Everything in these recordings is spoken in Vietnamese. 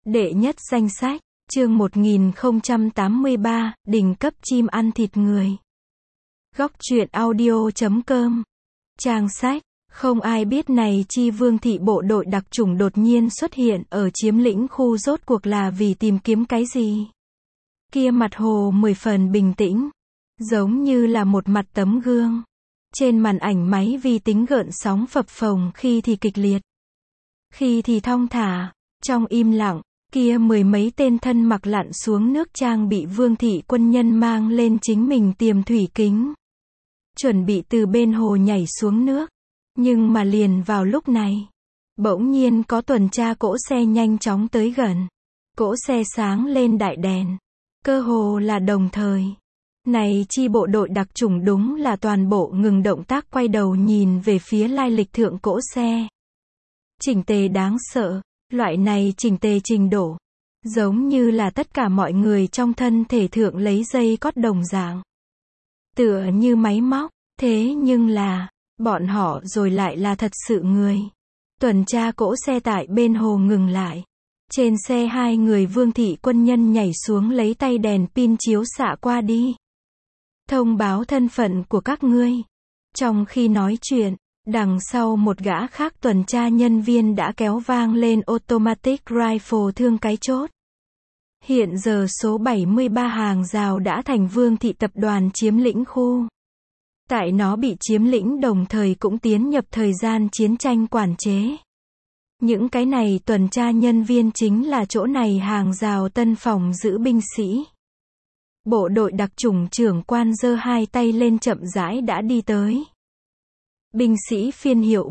Đệ nhất danh sách, chương 1083, đỉnh cấp chim ăn thịt người. Góc truyện audio.com. Trang sách, không ai biết này chi Vương thị bộ đội đặc chủng đột nhiên xuất hiện ở chiếm lĩnh khu rốt cuộc là vì tìm kiếm cái gì. Kia mặt hồ 10 phần bình tĩnh, giống như là một mặt tấm gương. Trên màn ảnh máy vi tính gợn sóng phập phồng, khi thì kịch liệt, khi thì thong thả. Trong im lặng, kia mười mấy tên thân mặc lặn xuống nước trang bị Vương thị quân nhân mang lên chính mình tiềm thủy kính, chuẩn bị từ bên hồ nhảy xuống nước. Nhưng mà liền vào lúc này, bỗng nhiên có tuần tra cỗ xe nhanh chóng tới gần. Cỗ xe sáng lên đại đèn, cơ hồ là đồng thời. Này chi bộ đội đặc chủng đúng là toàn bộ ngừng động tác, quay đầu nhìn về phía lai lịch thượng cỗ xe. Chỉnh tề đáng sợ, loại này chỉnh tề trình độ, giống như là tất cả mọi người trong thân thể thượng lấy dây cót đồng dạng. Tựa như máy móc, thế nhưng là, bọn họ rồi lại là thật sự người. Tuần tra cỗ xe tại bên hồ ngừng lại. Trên xe hai người Vương thị quân nhân nhảy xuống, lấy tay đèn pin chiếu xạ qua đi. Thông báo thân phận của các ngươi. Trong khi nói chuyện, đằng sau một gã khác tuần tra nhân viên đã kéo vang lên automatic rifle thương cái chốt. Hiện giờ số 73 hàng rào đã thành Vương thị tập đoàn chiếm lĩnh khu. Tại nó bị chiếm lĩnh đồng thời cũng tiến nhập thời gian chiến tranh quản chế. Những cái này tuần tra nhân viên chính là chỗ này hàng rào tân phòng giữ binh sĩ. Bộ đội đặc chủng trưởng quan giơ hai tay lên chậm rãi đã đi tới. Binh sĩ phiên hiệu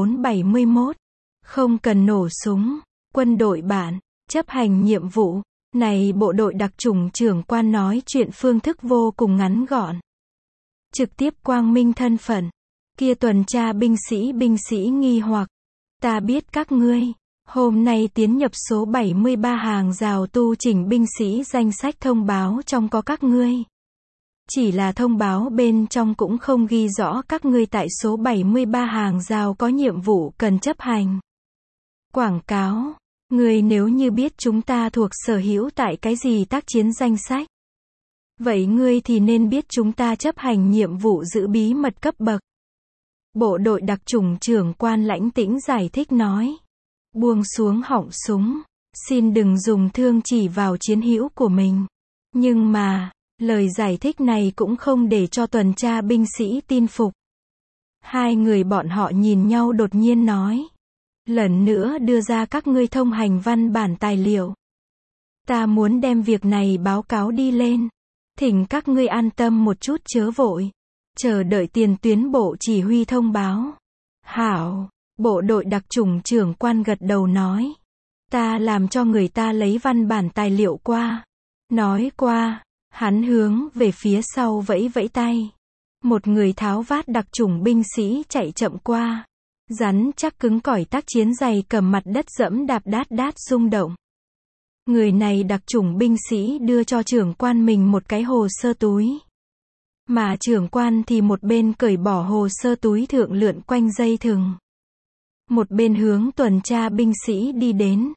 1471. Không cần nổ súng. Quân đội bản, chấp hành nhiệm vụ. Này bộ đội đặc chủng trưởng quan nói chuyện phương thức vô cùng ngắn gọn, trực tiếp quang minh thân phận. Kia tuần tra binh sĩ nghi hoặc. Ta biết các ngươi hôm nay tiến nhập số 73 hàng rào tu chỉnh binh sĩ danh sách, thông báo trong có các ngươi. Chỉ là thông báo bên trong cũng không ghi rõ các ngươi tại số 73 hàng rào có nhiệm vụ cần chấp hành. Quảng cáo, ngươi nếu như biết chúng ta thuộc sở hữu tại cái gì tác chiến danh sách, vậy ngươi thì nên biết chúng ta chấp hành nhiệm vụ giữ bí mật cấp bậc. Bộ đội đặc chủng trưởng quan lãnh tĩnh giải thích nói. Buông xuống họng súng, xin đừng dùng thương chỉ vào chiến hữu của mình. Nhưng mà, lời giải thích này cũng không để cho tuần tra binh sĩ tin phục. Hai người bọn họ nhìn nhau đột nhiên nói. Lần nữa đưa ra các ngươi thông hành văn bản tài liệu. Ta muốn đem việc này báo cáo đi lên. Thỉnh các ngươi an tâm một chút, chớ vội. Chờ đợi tiền tuyến bộ chỉ huy thông báo. Hảo, bộ đội đặc chủng trưởng quan gật đầu nói. Ta làm cho người ta lấy văn bản tài liệu qua. Nói qua, hắn hướng về phía sau vẫy vẫy tay. Một người tháo vát đặc chủng binh sĩ chạy chậm qua. Rắn chắc cứng cỏi tác chiến giày cầm mặt đất dẫm đạp đát đát rung động. Người này đặc chủng binh sĩ đưa cho trưởng quan mình một cái hồ sơ túi. Mà trưởng quan thì một bên cởi bỏ hồ sơ túi thượng lượn quanh dây thừng, một bên hướng tuần tra binh sĩ đi đến.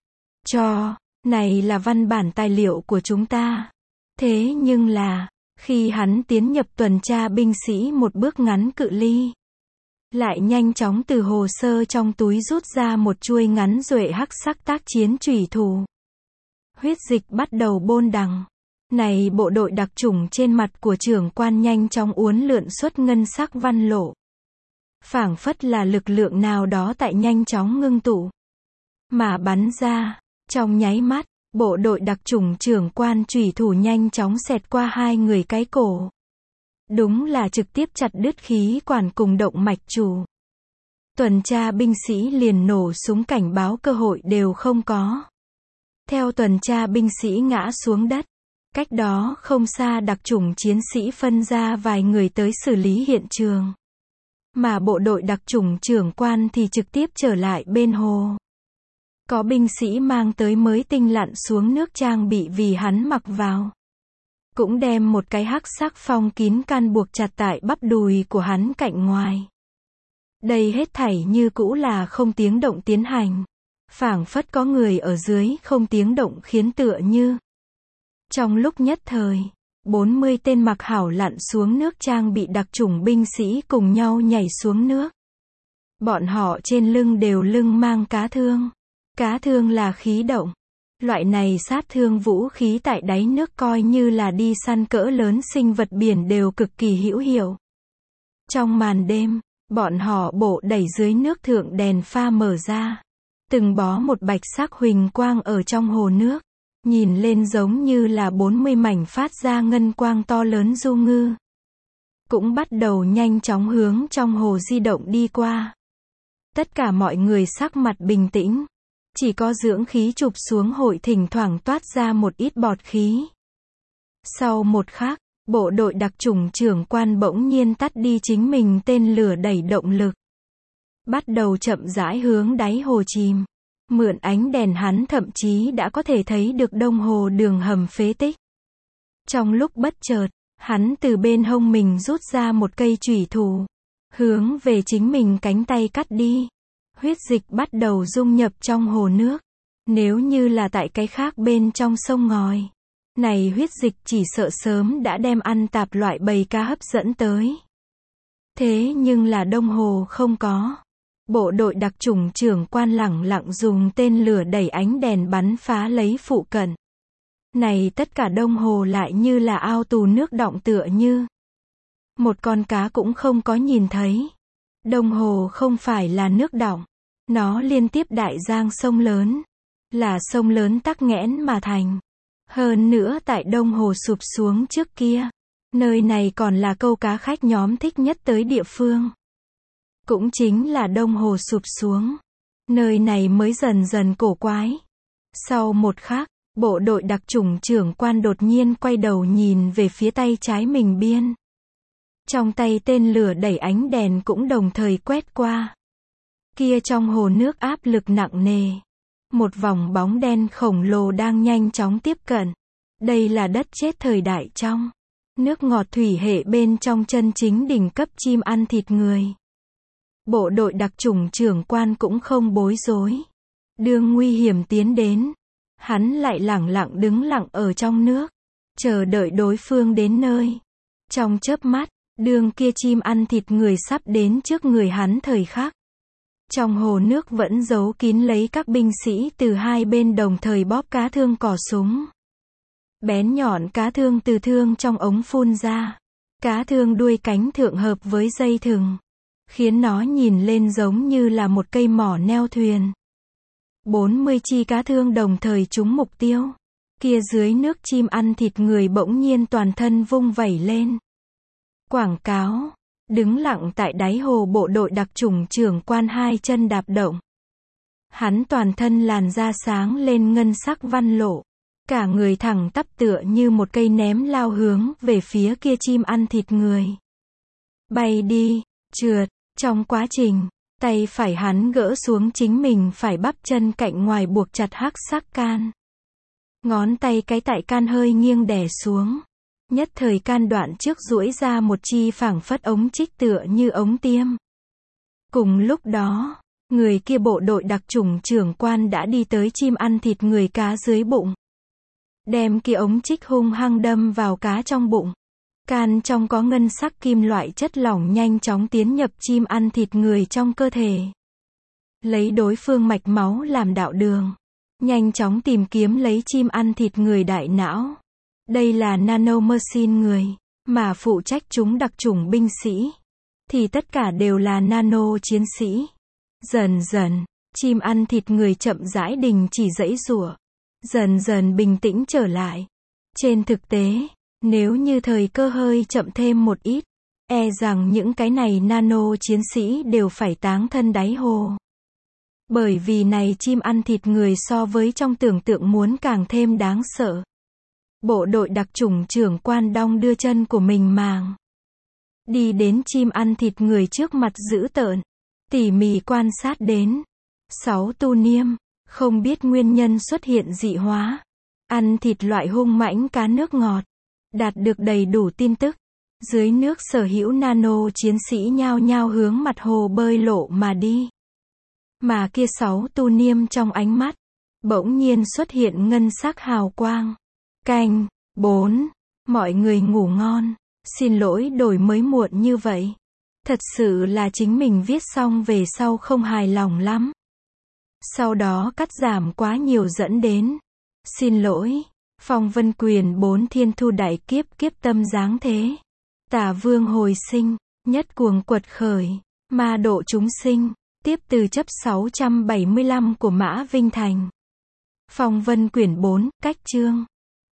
Này là văn bản tài liệu của chúng ta. Thế nhưng là, khi hắn tiến nhập tuần tra binh sĩ một bước ngắn cự ly, lại nhanh chóng từ hồ sơ trong túi rút ra một chuôi ngắn duệ hắc sắc tác chiến chủy thủ. Huyết dịch bắt đầu bôn đằng. Này bộ đội đặc chủng trên mặt của trưởng quan nhanh chóng uốn lượn xuất ngân sắc văn lộ. Phảng phất là lực lượng nào đó tại nhanh chóng ngưng tụ, mà bắn ra. Trong nháy mắt, bộ đội đặc chủng trưởng quan chủy thủ nhanh chóng xẹt qua hai người cái cổ. Đúng là trực tiếp chặt đứt khí quản cùng động mạch chủ. Tuần tra binh sĩ liền nổ súng cảnh báo cơ hội đều không có. Theo tuần tra binh sĩ ngã xuống đất, cách đó không xa đặc chủng chiến sĩ phân ra vài người tới xử lý hiện trường. Mà bộ đội đặc chủng trưởng quan thì trực tiếp trở lại bên hồ. Có binh sĩ mang tới mới tinh lặn xuống nước trang bị vì hắn mặc vào. Cũng đem một cái hắc sắc phong kín can buộc chặt tại bắp đùi của hắn cạnh ngoài. Đây hết thảy như cũ là không tiếng động tiến hành. phảng phất có người ở dưới không tiếng động khiến tựa như. Trong lúc nhất thời, 40 tên mặc hảo lặn xuống nước trang bị đặc chủng binh sĩ cùng nhau nhảy xuống nước. Bọn họ trên lưng đều lưng mang cá thương. Cá thương là khí động. Loại này sát thương vũ khí tại đáy nước coi như là đi săn cỡ lớn sinh vật biển đều cực kỳ hữu hiệu. Trong màn đêm, bọn họ bổ đẩy dưới nước thượng đèn pha mở ra. Từng bó một bạch sắc huỳnh quang ở trong hồ nước. Nhìn lên giống như là 40 mảnh phát ra ngân quang to lớn du ngư. Cũng bắt đầu nhanh chóng hướng trong hồ di động đi qua. Tất cả mọi người sắc mặt bình tĩnh. Chỉ có dưỡng khí chụp xuống hội thỉnh thoảng toát ra một ít bọt khí. Sau một khắc, bộ đội đặc chủng trưởng quan bỗng nhiên tắt đi chính mình tên lửa đẩy động lực. Bắt đầu chậm rãi hướng đáy hồ chìm. Mượn ánh đèn hắn thậm chí đã có thể thấy được đông hồ đường hầm phế tích. Trong lúc bất chợt, hắn từ bên hông mình rút ra một cây chủy thủ. Hướng về chính mình cánh tay cắt đi. Huyết dịch bắt đầu dung nhập trong hồ nước. Nếu như là tại cái khác bên trong sông ngòi. Này huyết dịch chỉ sợ sớm đã đem ăn tạp loại bầy cá hấp dẫn tới. Thế nhưng là đông hồ không có. Bộ đội đặc chủng trưởng quan lẳng lặng dùng tên lửa đẩy ánh đèn bắn phá lấy phụ cận. Này tất cả đông hồ lại như là ao tù nước đọng tựa như. Một con cá cũng không có nhìn thấy. Đông hồ không phải là nước đọng. Nó liên tiếp đại giang sông lớn. Là sông lớn tắc nghẽn mà thành. Hơn nữa tại đông hồ sụp xuống trước kia. Nơi này còn là câu cá khách nhóm thích nhất tới địa phương. Cũng chính là đông hồ sụp xuống. Nơi này mới dần dần cổ quái. Sau một khắc, bộ đội đặc chủng trưởng quan đột nhiên quay đầu nhìn về phía tay trái mình biên. Trong tay tên lửa đẩy ánh đèn cũng đồng thời quét qua. Kia trong hồ nước áp lực nặng nề. Một vòng bóng đen khổng lồ đang nhanh chóng tiếp cận. Đây là đất chết thời đại trong. Nước ngọt thủy hệ bên trong chân chính đỉnh cấp chim ăn thịt người. Bộ đội đặc chủng trưởng quan cũng không bối rối. Đương nguy hiểm tiến đến. Hắn lại lẳng lặng đứng lặng ở trong nước. Chờ đợi đối phương đến nơi. Trong chớp mắt, đương kia chim ăn thịt người sắp đến trước người hắn thời khắc. Trong hồ nước vẫn giấu kín lấy các binh sĩ từ hai bên đồng thời bóp cá thương cò súng. Bén nhọn cá thương từ thương trong ống phun ra. Cá thương đuôi cánh thượng hợp với dây thừng. Khiến nó nhìn lên giống như là một cây mỏ neo thuyền. 40 chi cá thương đồng thời trúng mục tiêu. Kia dưới nước chim ăn thịt người bỗng nhiên toàn thân vung vẩy lên. Quảng cáo. Đứng lặng tại đáy hồ bộ đội đặc chủng trưởng quan hai chân đạp động. Hắn toàn thân làn da sáng lên ngân sắc văn lộ. Cả người thẳng tắp tựa như một cây ném lao hướng về phía kia chim ăn thịt người. Bay đi, trượt, trong quá trình, tay phải hắn gỡ xuống chính mình phải bắp chân cạnh ngoài buộc chặt hắc sắc can. Ngón tay cái tại can hơi nghiêng đè xuống. Nhất thời can đoạn trước duỗi ra một chi phảng phất ống trích tựa như ống tiêm. Cùng lúc đó, người kia bộ đội đặc chủng trưởng quan đã đi tới chim ăn thịt người cá dưới bụng. Đem kia ống trích hung hăng đâm vào cá trong bụng. Can trong có ngân sắc kim loại chất lỏng nhanh chóng tiến nhập chim ăn thịt người trong cơ thể. Lấy đối phương mạch máu làm đạo đường. Nhanh chóng tìm kiếm lấy chim ăn thịt người đại não. Đây là nanomachine người, mà phụ trách chúng đặc chủng binh sĩ. Thì tất cả đều là nano chiến sĩ. Dần dần, chim ăn thịt người chậm rãi đình chỉ giãy giụa. Dần dần bình tĩnh trở lại. Trên thực tế, nếu như thời cơ hơi chậm thêm một ít, e rằng những cái này nano chiến sĩ đều phải táng thân đáy hồ. Bởi vì này chim ăn thịt người so với trong tưởng tượng muốn càng thêm đáng sợ. Bộ đội đặc chủng trưởng quan đong đưa chân của mình màng. Đi đến chim ăn thịt người trước mặt dữ tợn. Tỉ mỉ quan sát đến. 6 tu niêm. Không biết nguyên nhân xuất hiện dị hóa. Ăn thịt loại hung mãnh cá nước ngọt. Đạt được đầy đủ tin tức. Dưới nước sở hữu nano chiến sĩ nhao nhao hướng mặt hồ bơi lộ mà đi. Mà kia 6 tu niêm trong ánh mắt, bỗng nhiên xuất hiện ngân sắc hào quang. Canh 4. Mọi người ngủ ngon. Xin lỗi đổi mới muộn như vậy. Thật sự là chính mình viết xong về sau không hài lòng lắm. Sau đó cắt giảm quá nhiều dẫn đến. Xin lỗi. Phong vân quyền 4 thiên thu đại kiếp kiếp tâm giáng thế. Tả vương hồi sinh, nhất cuồng quật khởi, ma độ chúng sinh, tiếp từ chấp 675 của Mã Vinh Thành. Phong vân quyển 4, cách chương.